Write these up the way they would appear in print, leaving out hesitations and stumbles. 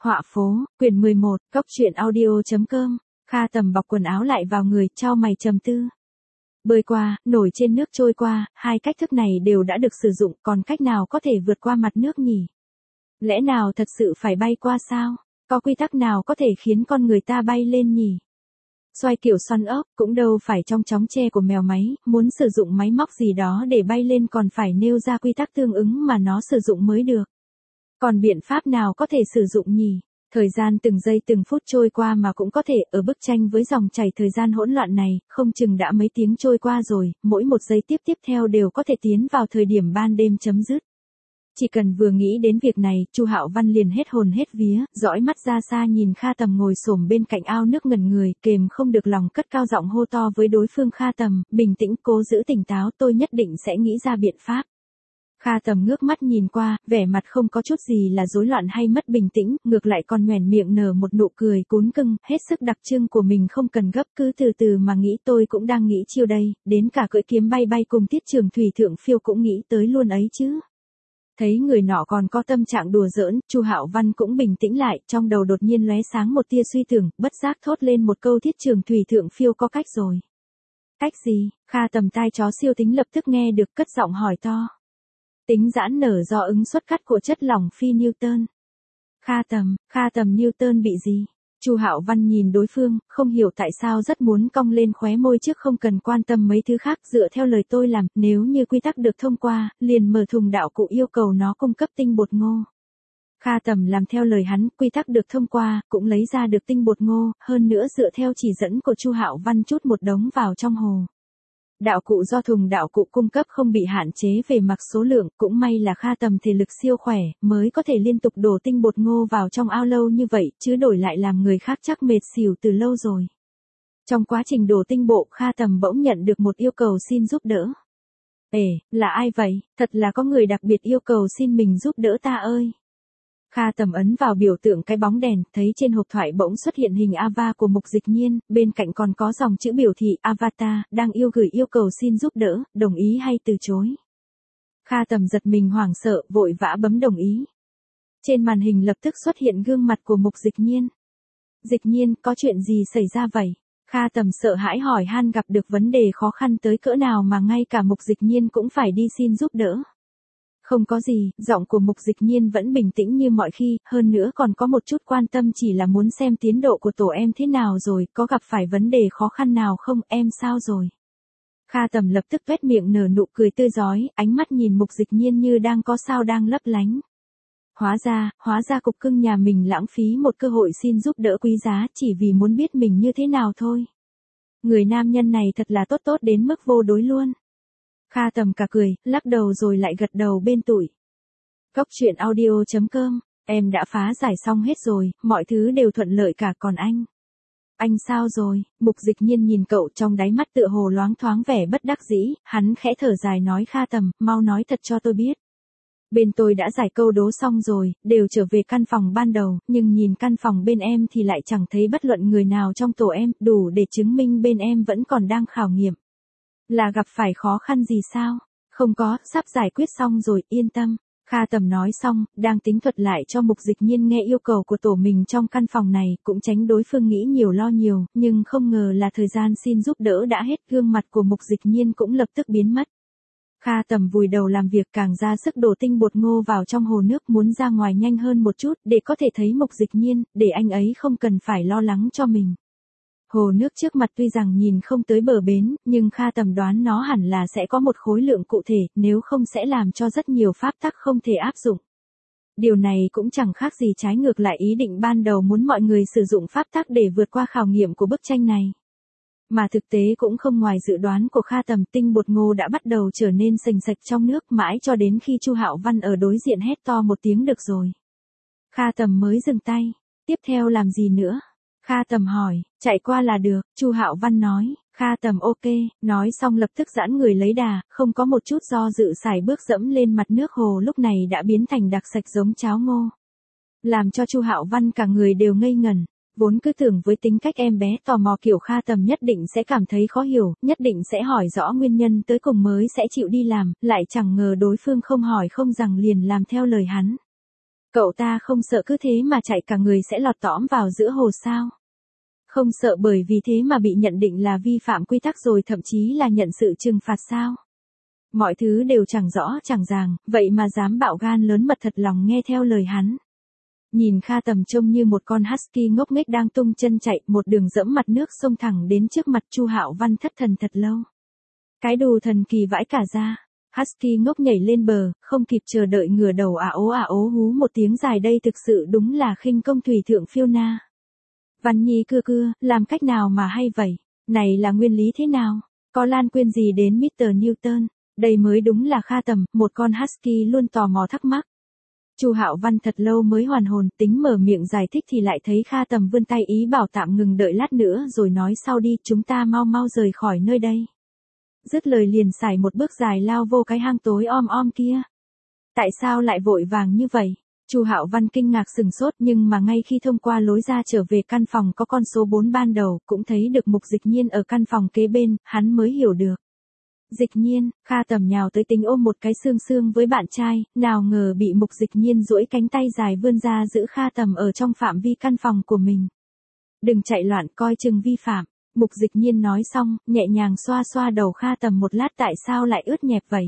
Họa phố, quyển 11, Cốc truyện audio.com. Kha Tầm bọc quần áo lại vào người, chau mày trầm tư. Bơi qua, nổi trên nước trôi qua, hai cách thức này đều đã được sử dụng, còn cách nào có thể vượt qua mặt nước nhỉ? Lẽ nào thật sự phải bay qua sao? Có quy tắc nào có thể khiến con người ta bay lên nhỉ? Xoay kiểu xoắn ốc, cũng đâu phải trong chóng tre của mèo máy, muốn sử dụng máy móc gì đó để bay lên còn phải nêu ra quy tắc tương ứng mà nó sử dụng mới được. Còn biện pháp nào có thể sử dụng nhỉ? Thời gian từng giây từng phút trôi qua mà cũng có thể ở bức tranh với dòng chảy thời gian hỗn loạn này, không chừng đã mấy tiếng trôi qua rồi, mỗi một giây tiếp theo đều có thể tiến vào thời điểm ban đêm chấm dứt. Chỉ cần vừa nghĩ đến việc này, Chu Hạo Văn liền hết hồn hết vía, dõi mắt ra xa nhìn Kha Tầm ngồi xổm bên cạnh ao nước ngẩn người, kềm không được lòng cất cao giọng hô to với đối phương. Kha Tầm, bình tĩnh, cố giữ tỉnh táo, tôi nhất định sẽ nghĩ ra biện pháp. Kha Tầm ngước mắt nhìn qua, vẻ mặt không có chút gì là rối loạn hay mất bình tĩnh, ngược lại còn nhoẻn miệng nở một nụ cười cún cưng, hết sức đặc trưng của mình, không cần gấp, cứ từ từ mà nghĩ, tôi cũng đang nghĩ chiêu đây, đến cả cưỡi kiếm bay bay cùng Tiết Trường Thủy thượng phiêu cũng nghĩ tới luôn ấy chứ. Thấy người nọ còn có tâm trạng đùa giỡn, Chu Hạo Văn cũng bình tĩnh lại, trong đầu đột nhiên lóe sáng một tia suy tưởng, bất giác thốt lên một câu, Tiết Trường Thủy thượng phiêu có cách rồi. Cách gì? Kha Tầm tai chó siêu tính lập tức nghe được, cất giọng hỏi to. Tính giãn nở do ứng suất cắt của chất lỏng phi Newton. Kha Tầm Newton bị gì? Chu Hạo Văn nhìn đối phương, không hiểu tại sao rất muốn cong lên khóe môi trước không cần quan tâm mấy thứ khác, dựa theo lời tôi làm, nếu như quy tắc được thông qua, liền mở thùng đạo cụ yêu cầu nó cung cấp tinh bột ngô. Kha Tầm làm theo lời hắn, quy tắc được thông qua, cũng lấy ra được tinh bột ngô, hơn nữa dựa theo chỉ dẫn của Chu Hạo Văn chút một đống vào trong hồ. Đạo cụ do thùng đạo cụ cung cấp không bị hạn chế về mặt số lượng, cũng may là Kha Tầm thể lực siêu khỏe, mới có thể liên tục đổ tinh bột ngô vào trong ao lâu như vậy, chứ đổi lại làm người khác chắc mệt xỉu từ lâu rồi. Trong quá trình đổ tinh bộ, Kha Tầm bỗng nhận được một yêu cầu xin giúp đỡ. Là ai vậy? Thật là có người đặc biệt yêu cầu xin mình giúp đỡ ta ơi. Kha Tầm ấn vào biểu tượng cái bóng đèn, thấy trên hộp thoại bỗng xuất hiện hình avatar của Mục Dịch Nhiên, bên cạnh còn có dòng chữ biểu thị avatar, đang gửi yêu cầu xin giúp đỡ, đồng ý hay từ chối. Kha Tầm giật mình hoảng sợ, vội vã bấm đồng ý. Trên màn hình lập tức xuất hiện gương mặt của Mục Dịch Nhiên. Dịch Nhiên, có chuyện gì xảy ra vậy? Kha Tầm sợ hãi hỏi han, gặp được vấn đề khó khăn tới cỡ nào mà ngay cả Mục Dịch Nhiên cũng phải đi xin giúp đỡ. Không có gì, giọng của Mục Dịch Nhiên vẫn bình tĩnh như mọi khi, hơn nữa còn có một chút quan tâm, chỉ là muốn xem tiến độ của tổ em thế nào rồi, có gặp phải vấn đề khó khăn nào không, em sao rồi. Kha Tầm lập tức tuét miệng nở nụ cười tươi rói, ánh mắt nhìn Mục Dịch Nhiên như đang có sao đang lấp lánh. Hóa ra cục cưng nhà mình lãng phí một cơ hội xin giúp đỡ quý giá chỉ vì muốn biết mình như thế nào thôi. Người nam nhân này thật là tốt đến mức vô đối luôn. Kha Tầm cả cười, lắc đầu rồi lại gật đầu bên tủi. Cốc truyện audio.com, em đã phá giải xong hết rồi, mọi thứ đều thuận lợi cả, còn anh. Anh sao rồi? Mục Dịch Nhiên nhìn cậu, trong đáy mắt tựa hồ loáng thoáng vẻ bất đắc dĩ, hắn khẽ thở dài nói, Kha Tầm, mau nói thật cho tôi biết. Bên tôi đã giải câu đố xong rồi, đều trở về căn phòng ban đầu, nhưng nhìn căn phòng bên em thì lại chẳng thấy bất luận người nào trong tổ em, đủ để chứng minh bên em vẫn còn đang khảo nghiệm. Là gặp phải khó khăn gì sao? Không có, sắp giải quyết xong rồi, yên tâm. Kha Tầm nói xong, đang tính thuật lại cho Mục Dịch Nhiên nghe yêu cầu của tổ mình trong căn phòng này, cũng tránh đối phương nghĩ nhiều lo nhiều, nhưng không ngờ là thời gian xin giúp đỡ đã hết, gương mặt của Mục Dịch Nhiên cũng lập tức biến mất. Kha Tầm vùi đầu làm việc, càng ra sức đổ tinh bột ngô vào trong hồ nước, muốn ra ngoài nhanh hơn một chút, để có thể thấy Mục Dịch Nhiên, để anh ấy không cần phải lo lắng cho mình. Hồ nước trước mặt tuy rằng nhìn không tới bờ bến, nhưng Kha Tầm đoán nó hẳn là sẽ có một khối lượng cụ thể, nếu không sẽ làm cho rất nhiều pháp tắc không thể áp dụng. Điều này cũng chẳng khác gì trái ngược lại ý định ban đầu muốn mọi người sử dụng pháp tắc để vượt qua khảo nghiệm của bức tranh này. Mà thực tế cũng không ngoài dự đoán của Kha Tầm, tinh bột ngô đã bắt đầu trở nên sềnh sạch trong nước, mãi cho đến khi Chu Hạo Văn ở đối diện hét to một tiếng được rồi. Kha Tầm mới dừng tay. Tiếp theo làm gì nữa? Kha Tầm hỏi, chạy qua là được, Chu Hạo Văn nói. Kha Tầm ok, nói xong lập tức giãn người lấy đà, không có một chút do dự sải bước dẫm lên mặt nước hồ lúc này đã biến thành đặc sạch giống cháo ngô. Làm cho Chu Hạo Văn cả người đều ngây ngẩn, vốn cứ tưởng với tính cách em bé tò mò kiểu Kha Tầm nhất định sẽ cảm thấy khó hiểu, nhất định sẽ hỏi rõ nguyên nhân tới cùng mới sẽ chịu đi làm, lại chẳng ngờ đối phương không hỏi không rằng liền làm theo lời hắn. Cậu ta không sợ cứ thế mà chạy cả người sẽ lọt tõm vào giữa hồ sao? Không sợ bởi vì thế mà bị nhận định là vi phạm quy tắc rồi thậm chí là nhận sự trừng phạt sao? Mọi thứ đều chẳng rõ chẳng ràng, vậy mà dám bạo gan lớn mật thật lòng nghe theo lời hắn. Nhìn Kha Tầm trông như một con husky ngốc nghếch đang tung chân chạy, một đường dẫm mặt nước xông thẳng đến trước mặt Chu Hạo Văn thất thần thật lâu. Cái đồ thần kỳ vãi cả ra. Husky ngốc nhảy lên bờ, không kịp chờ đợi ngửa đầu ả ố hú một tiếng dài, đây thực sự đúng là khinh công thủy thượng phiêu na. Văn Nhi cưa, làm cách nào mà hay vậy? Này là nguyên lý thế nào? Có lan quên gì đến Mr. Newton? Đây mới đúng là Kha Tầm, một con husky luôn tò mò thắc mắc. Chu Hạo Văn thật lâu mới hoàn hồn, tính mở miệng giải thích thì lại thấy Kha Tầm vươn tay ý bảo tạm ngừng đợi lát nữa rồi nói sau đi, chúng ta mau rời khỏi nơi đây. Dứt lời liền xài một bước dài lao vô cái hang tối om kia. Tại sao lại vội vàng như vậy? Chu Hạo Văn kinh ngạc sừng sốt, nhưng mà ngay khi thông qua lối ra trở về căn phòng có con số 4 ban đầu, cũng thấy được Mục Dịch Nhiên ở căn phòng kế bên, hắn mới hiểu được. Dịch Nhiên, Kha Tầm nhào tới tính ôm một cái xương với bạn trai, nào ngờ bị Mục Dịch Nhiên duỗi cánh tay dài vươn ra giữ Kha Tầm ở trong phạm vi căn phòng của mình. Đừng chạy loạn, coi chừng vi phạm. Mục Dịch Nhiên nói xong, nhẹ nhàng xoa đầu Kha Tầm một lát, tại sao lại ướt nhẹp vậy?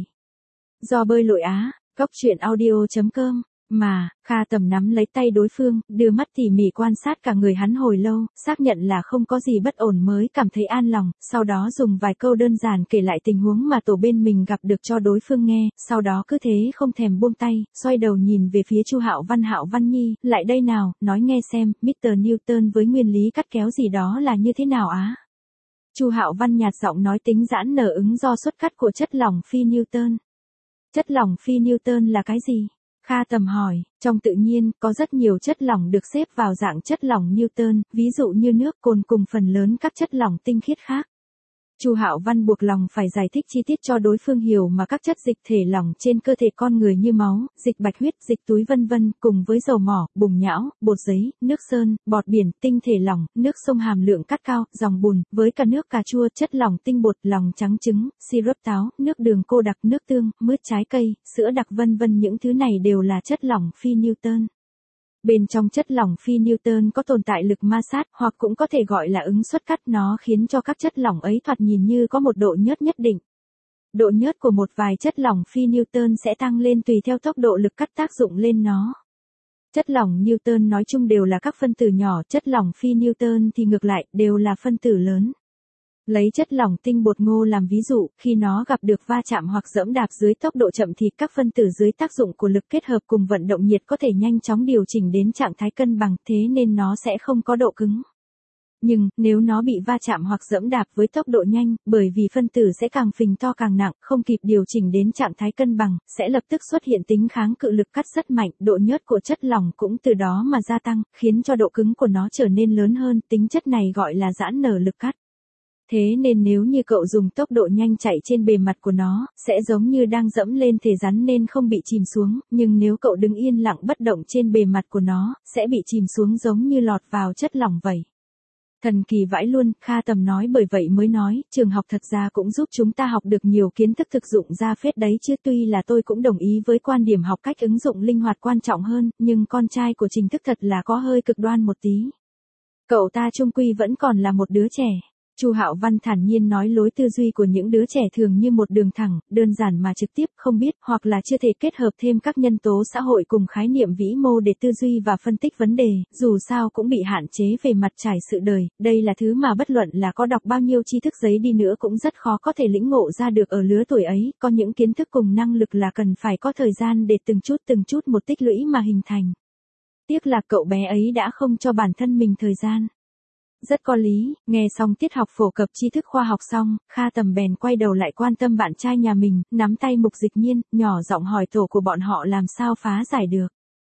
Do bơi lội á, goctruyện.audio.com. Mà, Kha Tầm nắm lấy tay đối phương, đưa mắt tỉ mỉ quan sát cả người hắn hồi lâu, xác nhận là không có gì bất ổn mới cảm thấy an lòng, sau đó dùng vài câu đơn giản kể lại tình huống mà tổ bên mình gặp được cho đối phương nghe, sau đó cứ thế không thèm buông tay, xoay đầu nhìn về phía Chu Hạo Văn Nhi, lại đây nào, nói nghe xem, Mr. Newton với nguyên lý cắt kéo gì đó là như thế nào á? Chu Hạo Văn nhạt giọng nói, tính giãn nở ứng do xuất cắt của chất lỏng phi Newton. Chất lỏng phi Newton là cái gì? Kha Tầm hỏi, trong tự nhiên, có rất nhiều chất lỏng được xếp vào dạng chất lỏng Newton, ví dụ như nước, cồn cùng phần lớn các chất lỏng tinh khiết khác. Chu Hạo Văn buộc lòng phải giải thích chi tiết cho đối phương hiểu mà các chất dịch thể lỏng trên cơ thể con người như máu, dịch bạch huyết, dịch túi vân vân, cùng với dầu mỏ, bùn nhão, bột giấy, nước sơn, bọt biển, tinh thể lỏng, nước sông hàm lượng cát cao, dòng bùn, với cả nước cà chua, chất lỏng tinh bột, lòng trắng trứng, syrup táo, nước đường cô đặc, nước tương, mứt trái cây, sữa đặc vân vân, những thứ này đều là chất lỏng phi Newton. Bên trong chất lỏng phi Newton có tồn tại lực ma sát, hoặc cũng có thể gọi là ứng suất cắt, nó khiến cho các chất lỏng ấy thoạt nhìn như có một độ nhớt nhất định. Độ nhớt của một vài chất lỏng phi Newton sẽ tăng lên tùy theo tốc độ lực cắt tác dụng lên nó. Chất lỏng Newton nói chung đều là các phân tử nhỏ, chất lỏng phi Newton thì ngược lại, đều là phân tử lớn. Lấy chất lỏng tinh bột ngô làm ví dụ, khi nó gặp được va chạm hoặc giẫm đạp dưới tốc độ chậm thì các phân tử dưới tác dụng của lực kết hợp cùng vận động nhiệt có thể nhanh chóng điều chỉnh đến trạng thái cân bằng, thế nên nó sẽ không có độ cứng. Nhưng, nếu nó bị va chạm hoặc giẫm đạp với tốc độ nhanh, bởi vì phân tử sẽ càng phình to càng nặng, không kịp điều chỉnh đến trạng thái cân bằng, sẽ lập tức xuất hiện tính kháng cự lực cắt rất mạnh, độ nhớt của chất lỏng cũng từ đó mà gia tăng, khiến cho độ cứng của nó trở nên lớn hơn, tính chất này gọi là giãn nở lực cắt. Thế nên nếu như cậu dùng tốc độ nhanh chạy trên bề mặt của nó, sẽ giống như đang dẫm lên thể rắn nên không bị chìm xuống, nhưng nếu cậu đứng yên lặng bất động trên bề mặt của nó, sẽ bị chìm xuống giống như lọt vào chất lỏng vậy. Thần kỳ vãi luôn, Kha Tầm nói, bởi vậy mới nói, trường học thật ra cũng giúp chúng ta học được nhiều kiến thức thực dụng ra phết đấy chứ, tuy là tôi cũng đồng ý với quan điểm học cách ứng dụng linh hoạt quan trọng hơn, nhưng con trai của Trình Thức thật là có hơi cực đoan một tí. Cậu ta chung quy vẫn còn là một đứa trẻ. Chu Hạo Văn thản nhiên nói, lối tư duy của những đứa trẻ thường như một đường thẳng, đơn giản mà trực tiếp, không biết, hoặc là chưa thể kết hợp thêm các nhân tố xã hội cùng khái niệm vĩ mô để tư duy và phân tích vấn đề, dù sao cũng bị hạn chế về mặt trải sự đời, đây là thứ mà bất luận là có đọc bao nhiêu tri thức giấy đi nữa cũng rất khó có thể lĩnh ngộ ra được ở lứa tuổi ấy, có những kiến thức cùng năng lực là cần phải có thời gian để từng chút một tích lũy mà hình thành. Tiếc là cậu bé ấy đã không cho bản thân mình thời gian. Rất có lý, nghe xong tiết học phổ cập tri thức khoa học xong, Kha Tầm bèn quay đầu lại quan tâm bạn trai nhà mình, nắm tay Mục Dịch Nhiên, nhỏ giọng hỏi tổ của bọn họ làm sao phá giải được.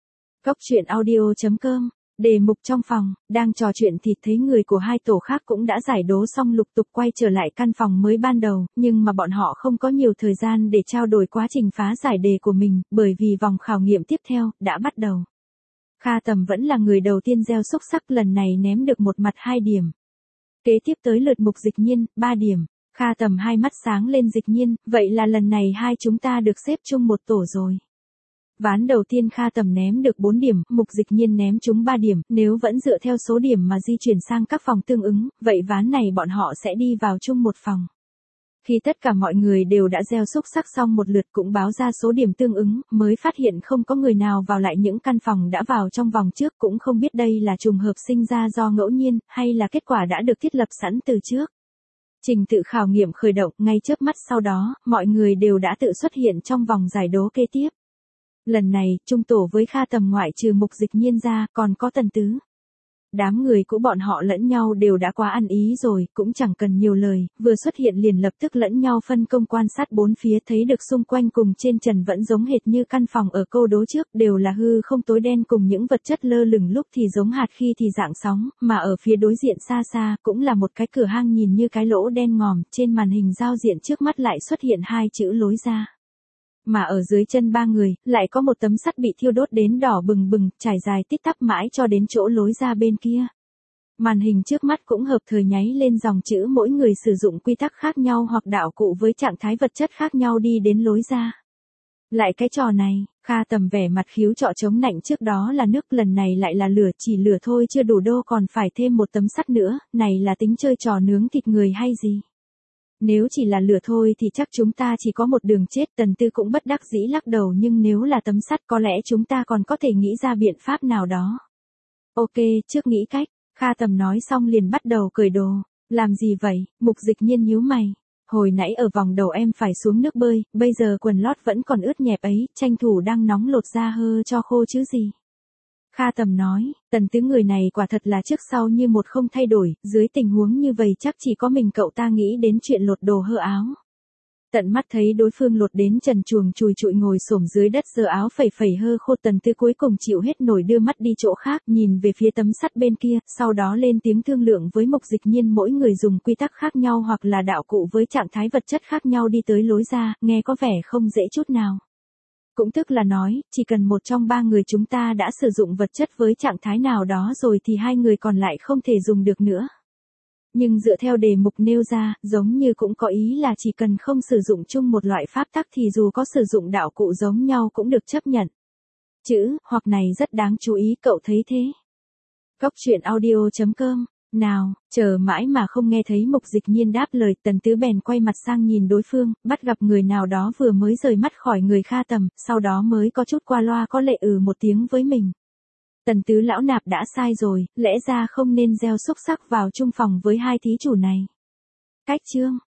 Goctruyện.audio.com, đề mục trong phòng, đang trò chuyện thì thấy người của hai tổ khác cũng đã giải đố xong lục tục quay trở lại căn phòng mới ban đầu, nhưng mà bọn họ không có nhiều thời gian để trao đổi quá trình phá giải đề của mình, bởi vì vòng khảo nghiệm tiếp theo đã bắt đầu. Kha Tầm vẫn là người đầu tiên gieo xúc sắc, lần này ném được một mặt 2 điểm. Kế tiếp tới lượt Mục Dịch Nhiên, 3 điểm. Kha Tầm hai mắt sáng lên, Dịch Nhiên, vậy là lần này hai chúng ta được xếp chung một tổ rồi. Ván đầu tiên Kha Tầm ném được 4 điểm, Mục Dịch Nhiên ném trúng 3 điểm, nếu vẫn dựa theo số điểm mà di chuyển sang các phòng tương ứng, vậy ván này bọn họ sẽ đi vào chung một phòng. Khi tất cả mọi người đều đã gieo xúc xắc xong một lượt cũng báo ra số điểm tương ứng, mới phát hiện không có người nào vào lại những căn phòng đã vào trong vòng trước, cũng không biết đây là trùng hợp sinh ra do ngẫu nhiên, hay là kết quả đã được thiết lập sẵn từ trước. Trình tự khảo nghiệm khởi động, ngay chớp mắt sau đó, mọi người đều đã tự xuất hiện trong vòng giải đố kế tiếp. Lần này, chung tổ với Kha Tầm ngoại trừ Mục Dịch Nhiên ra, còn có Tần Tứ. Đám người của bọn họ lẫn nhau đều đã quá ăn ý rồi, cũng chẳng cần nhiều lời, vừa xuất hiện liền lập tức lẫn nhau phân công quan sát bốn phía, thấy được xung quanh cùng trên trần vẫn giống hệt như căn phòng ở câu đố trước, đều là hư không tối đen cùng những vật chất lơ lửng, lúc thì giống hạt khi thì dạng sóng, mà ở phía đối diện xa xa cũng là một cái cửa hang nhìn như cái lỗ đen ngòm, trên màn hình giao diện trước mắt lại xuất hiện 2 chữ lối ra. Mà ở dưới chân 3 người, lại có một tấm sắt bị thiêu đốt đến đỏ bừng bừng, trải dài tít tắp mãi cho đến chỗ lối ra bên kia. Màn hình trước mắt cũng hợp thời nháy lên dòng chữ mỗi người sử dụng quy tắc khác nhau hoặc đạo cụ với trạng thái vật chất khác nhau đi đến lối ra. Lại cái trò này, Kha Tầm vẻ mặt khiếu trọ chống nạnh, trước đó là nước, lần này lại là lửa, chỉ lửa thôi chưa đủ đô còn phải thêm một tấm sắt nữa, này là tính chơi trò nướng thịt người hay gì? Nếu chỉ là lửa thôi thì chắc chúng ta chỉ có một đường chết, Tần Tư cũng bất đắc dĩ lắc đầu, nhưng nếu là tấm sắt có lẽ chúng ta còn có thể nghĩ ra biện pháp nào đó. Ok, trước nghĩ cách, Kha Tầm nói xong liền bắt đầu cởi đồ. Làm gì vậy? Mục Dịch Nhiên nhíu mày. Hồi nãy ở vòng đầu em phải xuống nước bơi, bây giờ quần lót vẫn còn ướt nhẹp ấy, tranh thủ đang nóng lột ra hơ cho khô chứ gì. Kha Tầm nói, Tần Tứ người này quả thật là trước sau như một không thay đổi, dưới tình huống như vậy chắc chỉ có mình cậu ta nghĩ đến chuyện lột đồ hơ áo. Tận mắt thấy đối phương lột đến trần truồng chùi chụi ngồi xổm dưới đất giơ áo phẩy phẩy hơ khô, Tần Tứ cuối cùng chịu hết nổi đưa mắt đi chỗ khác, nhìn về phía tấm sắt bên kia, sau đó lên tiếng thương lượng với Mục Dịch Nhiên mỗi người dùng quy tắc khác nhau hoặc là đạo cụ với trạng thái vật chất khác nhau đi tới lối ra, nghe có vẻ không dễ chút nào. Cũng tức là nói, chỉ cần một trong 3 người chúng ta đã sử dụng vật chất với trạng thái nào đó rồi thì 2 người còn lại không thể dùng được nữa. Nhưng dựa theo đề mục nêu ra, giống như cũng có ý là chỉ cần không sử dụng chung một loại pháp tắc thì dù có sử dụng đạo cụ giống nhau cũng được chấp nhận. Chữ, hoặc này rất đáng chú ý, cậu thấy thế? Cóc truyện audio.com. Nào, chờ mãi mà không nghe thấy Mục Dịch Nhiên đáp lời, Tần Tứ bèn quay mặt sang nhìn đối phương, bắt gặp người nào đó vừa mới rời mắt khỏi người Kha Tầm, sau đó mới có chút qua loa có lệ một tiếng với mình. Tần Tứ lão nạp đã sai rồi, lẽ ra không nên gieo xúc xắc vào chung phòng với 2 thí chủ này. Cách chương.